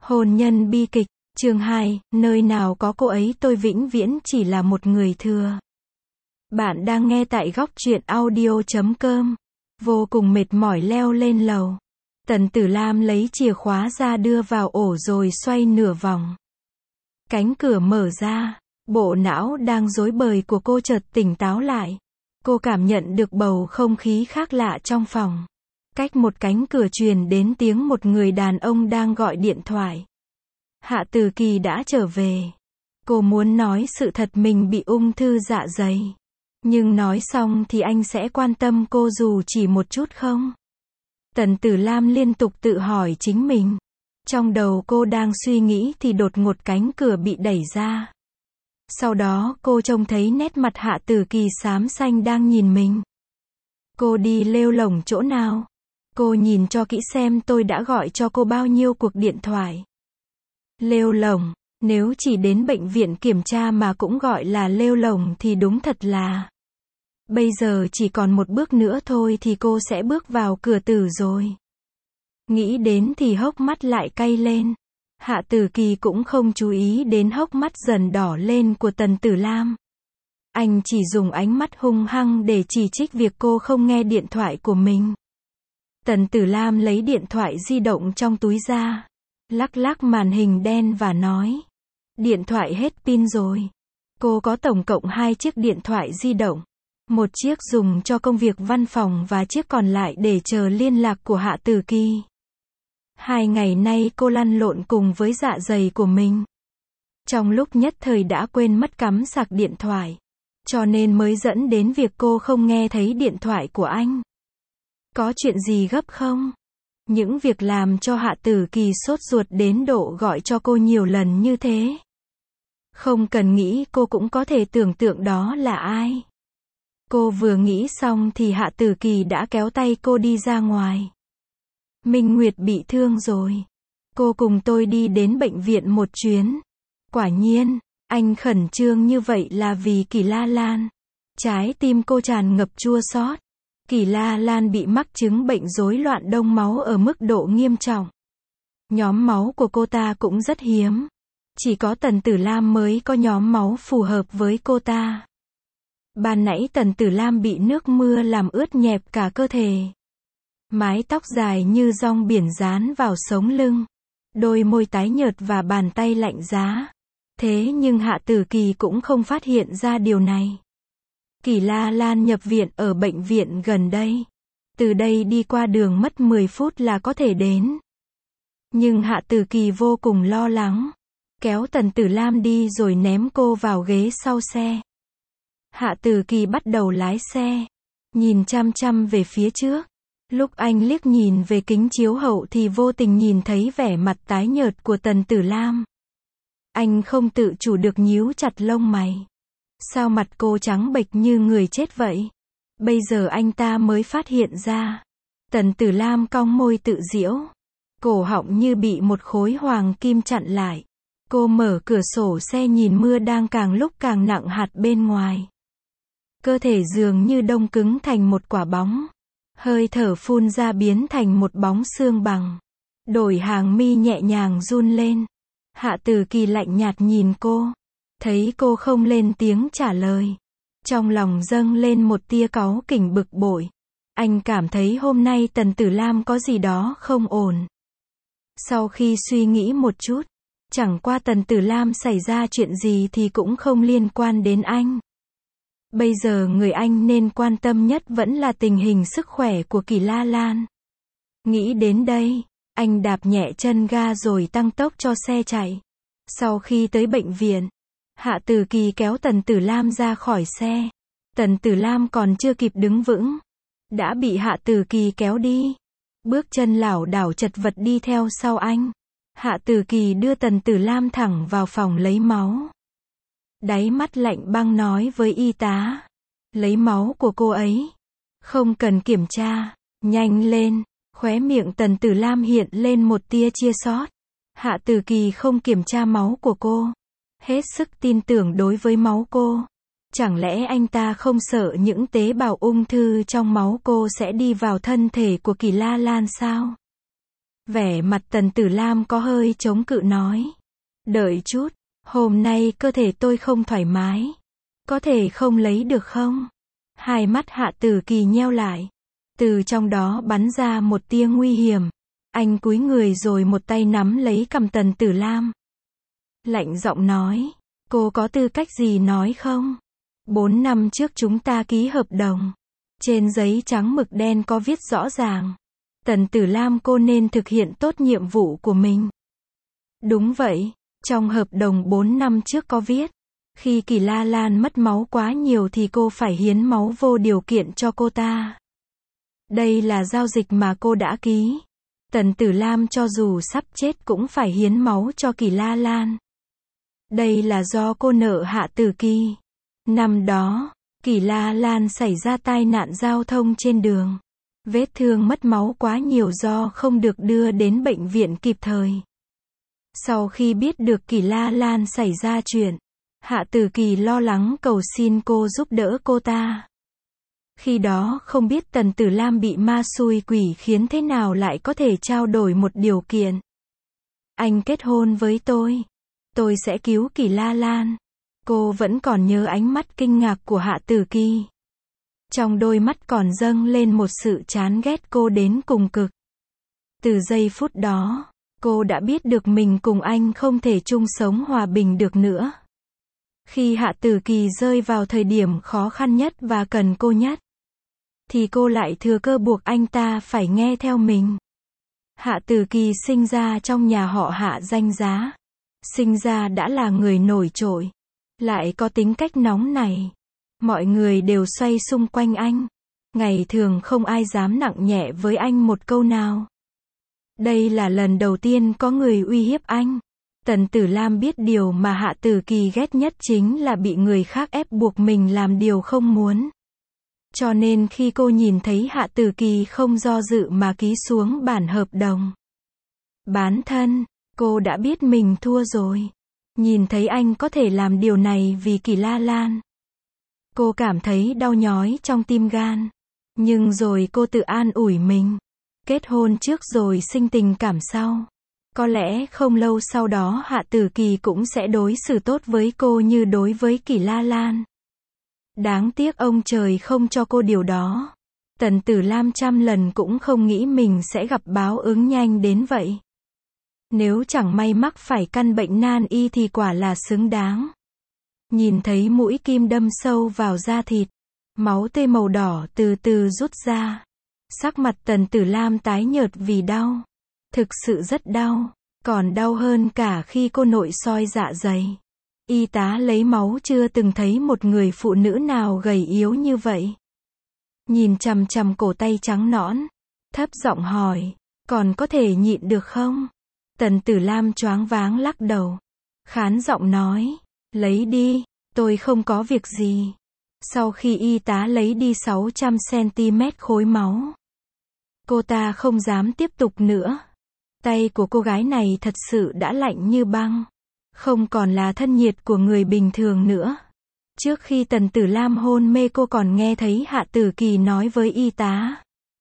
Hôn nhân bi kịch, chương 2, nơi nào có cô ấy tôi vĩnh viễn chỉ là một người thừa. Bạn đang nghe tại góc truyện audio.com. Vô cùng mệt mỏi leo lên lầu. Tần Tử Lam lấy chìa khóa ra đưa vào ổ rồi xoay nửa vòng. Cánh cửa mở ra, bộ não đang rối bời của cô chợt tỉnh táo lại. Cô cảm nhận được bầu không khí khác lạ trong phòng. Cách một cánh cửa truyền đến tiếng một người đàn ông đang gọi điện thoại. Hạ Tử Kỳ đã trở về. Cô muốn nói sự thật mình bị ung thư dạ dày. Nhưng nói xong thì anh sẽ quan tâm cô dù chỉ một chút không? Tần Tử Lam liên tục tự hỏi chính mình. Trong đầu cô đang suy nghĩ thì đột ngột cánh cửa bị đẩy ra. Sau đó cô trông thấy nét mặt Hạ Tử Kỳ xám xanh đang nhìn mình. Cô đi lêu lổng chỗ nào? Cô nhìn cho kỹ xem tôi đã gọi cho cô bao nhiêu cuộc điện thoại. Lêu lổng, nếu chỉ đến bệnh viện kiểm tra mà cũng gọi là lêu lổng thì đúng thật là. Bây giờ chỉ còn một bước nữa thôi thì cô sẽ bước vào cửa tử rồi. Nghĩ đến thì hốc mắt lại cay lên. Hạ Tử Kỳ cũng không chú ý đến hốc mắt dần đỏ lên của Tần Tử Lam. Anh chỉ dùng ánh mắt hung hăng để chỉ trích việc cô không nghe điện thoại của mình. Tần Tử Lam lấy điện thoại di động trong túi ra, lắc lắc màn hình đen và nói. Điện thoại hết pin rồi. Cô có tổng cộng 2 chiếc điện thoại di động. Một chiếc dùng cho công việc văn phòng và chiếc còn lại để chờ liên lạc của Hạ Tử Kỳ. 2 ngày nay cô lăn lộn cùng với dạ dày của mình. Trong lúc nhất thời đã quên mất cắm sạc điện thoại. Cho nên mới dẫn đến việc cô không nghe thấy điện thoại của anh. Có chuyện gì gấp không? Những việc làm cho Hạ Tử Kỳ sốt ruột đến độ gọi cho cô nhiều lần như thế. Không cần nghĩ cô cũng có thể tưởng tượng đó là ai. Cô vừa nghĩ xong thì Hạ Tử Kỳ đã kéo tay cô đi ra ngoài. Minh Nguyệt bị thương rồi. Cô cùng tôi đi đến bệnh viện một chuyến. Quả nhiên, anh khẩn trương như vậy là vì Kỳ La Lan. Trái tim cô tràn ngập chua xót. Kỳ La Lan bị mắc chứng bệnh rối loạn đông máu ở mức độ nghiêm trọng. Nhóm máu của cô ta cũng rất hiếm. Chỉ có Tần Tử Lam mới có nhóm máu phù hợp với cô ta. Ban nãy Tần Tử Lam bị nước mưa làm ướt nhẹp cả cơ thể. Mái tóc dài như dong biển dán vào sống lưng. Đôi môi tái nhợt và bàn tay lạnh giá. Thế nhưng Hạ Tử Kỳ cũng không phát hiện ra điều này. Kỳ La Lan nhập viện ở bệnh viện gần đây. Từ đây đi qua đường mất 10 phút là có thể đến. Nhưng Hạ Tử Kỳ vô cùng lo lắng. Kéo Tần Tử Lam đi rồi ném cô vào ghế sau xe. Hạ Tử Kỳ bắt đầu lái xe. Nhìn chăm chăm về phía trước. Lúc anh liếc nhìn về kính chiếu hậu thì vô tình nhìn thấy vẻ mặt tái nhợt của Tần Tử Lam. Anh không tự chủ được nhíu chặt lông mày. Sao mặt cô trắng bệch như người chết vậy? Bây giờ anh ta mới phát hiện ra. Tần Tử Lam cong môi tự giễu. Cổ họng như bị một khối hoàng kim chặn lại. Cô mở cửa sổ xe nhìn mưa đang càng lúc càng nặng hạt bên ngoài. Cơ thể dường như đông cứng thành một quả bóng. Hơi thở phun ra biến thành một bóng xương bằng. Đôi hàng mi nhẹ nhàng run lên. Hạ Tử Kỳ lạnh nhạt nhìn cô. Thấy cô không lên tiếng trả lời. Trong lòng dâng lên một tia cáu kỉnh bực bội. Anh cảm thấy hôm nay Tần Tử Lam có gì đó không ổn. Sau khi suy nghĩ một chút, chẳng qua Tần Tử Lam xảy ra chuyện gì thì cũng không liên quan đến anh. Bây giờ người anh nên quan tâm nhất vẫn là tình hình sức khỏe của Kỳ La Lan. Nghĩ đến đây, anh đạp nhẹ chân ga rồi tăng tốc cho xe chạy. Sau khi tới bệnh viện, Hạ Tử Kỳ kéo Tần Tử Lam ra khỏi xe. Tần Tử Lam còn chưa kịp đứng vững, đã bị Hạ Tử Kỳ kéo đi. Bước chân lảo đảo chật vật đi theo sau anh. Hạ Tử Kỳ đưa Tần Tử Lam thẳng vào phòng lấy máu. Đáy mắt lạnh băng nói với y tá. Lấy máu của cô ấy. Không cần kiểm tra. Nhanh lên. Khóe miệng Tần Tử Lam hiện lên một tia chua xót. Hạ Tử Kỳ không kiểm tra máu của cô. Hết sức tin tưởng đối với máu cô. Chẳng lẽ anh ta không sợ những tế bào ung thư trong máu cô sẽ đi vào thân thể của Kỳ La Lan sao? Vẻ mặt Tần Tử Lam có hơi chống cự nói. Đợi chút, hôm nay cơ thể tôi không thoải mái. Có thể không lấy được không? Hai mắt Hạ Tử Kỳ nheo lại. Từ trong đó bắn ra một tia nguy hiểm. Anh cúi người rồi một tay nắm lấy cằm Tần Tử Lam. Lạnh giọng nói. Cô có tư cách gì nói không? 4 năm trước chúng ta ký hợp đồng. Trên giấy trắng mực đen có viết rõ ràng. Tần Tử Lam, cô nên thực hiện tốt nhiệm vụ của mình. Đúng vậy, trong hợp đồng 4 năm trước có viết. Khi Kỳ La Lan mất máu quá nhiều thì cô phải hiến máu vô điều kiện cho cô ta. Đây là giao dịch mà cô đã ký. Tần Tử Lam cho dù sắp chết cũng phải hiến máu cho Kỳ La Lan. Đây là do cô nợ Hạ Tử Kỳ. Năm đó, Kỳ La Lan xảy ra tai nạn giao thông trên đường. Vết thương mất máu quá nhiều do không được đưa đến bệnh viện kịp thời. Sau khi biết được Kỳ La Lan xảy ra chuyện, Hạ Tử Kỳ lo lắng cầu xin cô giúp đỡ cô ta. Khi đó không biết Tần Tử Lam bị ma xui quỷ khiến thế nào lại có thể trao đổi một điều kiện. Anh kết hôn với tôi sẽ cứu Kỳ La Lan. Cô vẫn còn nhớ ánh mắt kinh ngạc của Hạ Tử Kỳ. Trong đôi mắt còn dâng lên một sự chán ghét cô đến cùng cực. Từ giây phút đó, cô đã biết được mình cùng anh không thể chung sống hòa bình được nữa. Khi Hạ Tử Kỳ rơi vào thời điểm khó khăn nhất và cần cô nhất, thì cô lại thừa cơ buộc anh ta phải nghe theo mình. Hạ Tử Kỳ sinh ra trong nhà họ Hạ danh giá. Sinh ra đã là người nổi trội. Lại có tính cách nóng này. Mọi người đều xoay xung quanh anh. Ngày thường không ai dám nặng nhẹ với anh một câu nào. Đây là lần đầu tiên có người uy hiếp anh. Tần Tử Lam biết điều mà Hạ Tử Kỳ ghét nhất chính là bị người khác ép buộc mình làm điều không muốn. Cho nên khi cô nhìn thấy Hạ Tử Kỳ không do dự mà ký xuống bản hợp đồng bán thân, cô đã biết mình thua rồi. Nhìn thấy anh có thể làm điều này vì Kỳ La Lan, cô cảm thấy đau nhói trong tim gan. Nhưng rồi cô tự an ủi mình. Kết hôn trước rồi sinh tình cảm sau. Có lẽ không lâu sau đó Hạ Tử Kỳ cũng sẽ đối xử tốt với cô như đối với Kỳ La Lan. Đáng tiếc ông trời không cho cô điều đó. Tần Tử Lam trăm lần cũng không nghĩ mình sẽ gặp báo ứng nhanh đến vậy. Nếu chẳng may mắc phải căn bệnh nan y thì quả là xứng đáng. Nhìn thấy mũi kim đâm sâu vào da thịt, máu tươi màu đỏ từ từ rút ra. Sắc mặt Tần Tử Lam tái nhợt vì đau. Thực sự rất đau, còn đau hơn cả khi cô nội soi dạ dày. Y tá lấy máu chưa từng thấy một người phụ nữ nào gầy yếu như vậy. Nhìn chằm chằm cổ tay trắng nõn, thấp giọng hỏi, còn có thể nhịn được không? Tần Tử Lam choáng váng lắc đầu. Khán giọng nói, lấy đi, tôi không có việc gì. Sau khi y tá lấy đi 600cm khối máu, cô ta không dám tiếp tục nữa. Tay của cô gái này thật sự đã lạnh như băng. Không còn là thân nhiệt của người bình thường nữa. Trước khi Tần Tử Lam hôn mê cô còn nghe thấy Hạ Tử Kỳ nói với y tá.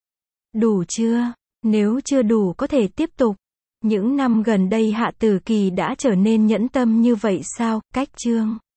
Đủ chưa? Nếu chưa đủ có thể tiếp tục. Những năm gần đây Hạ Tử Kỳ đã trở nên nhẫn tâm như vậy sao? Cách chương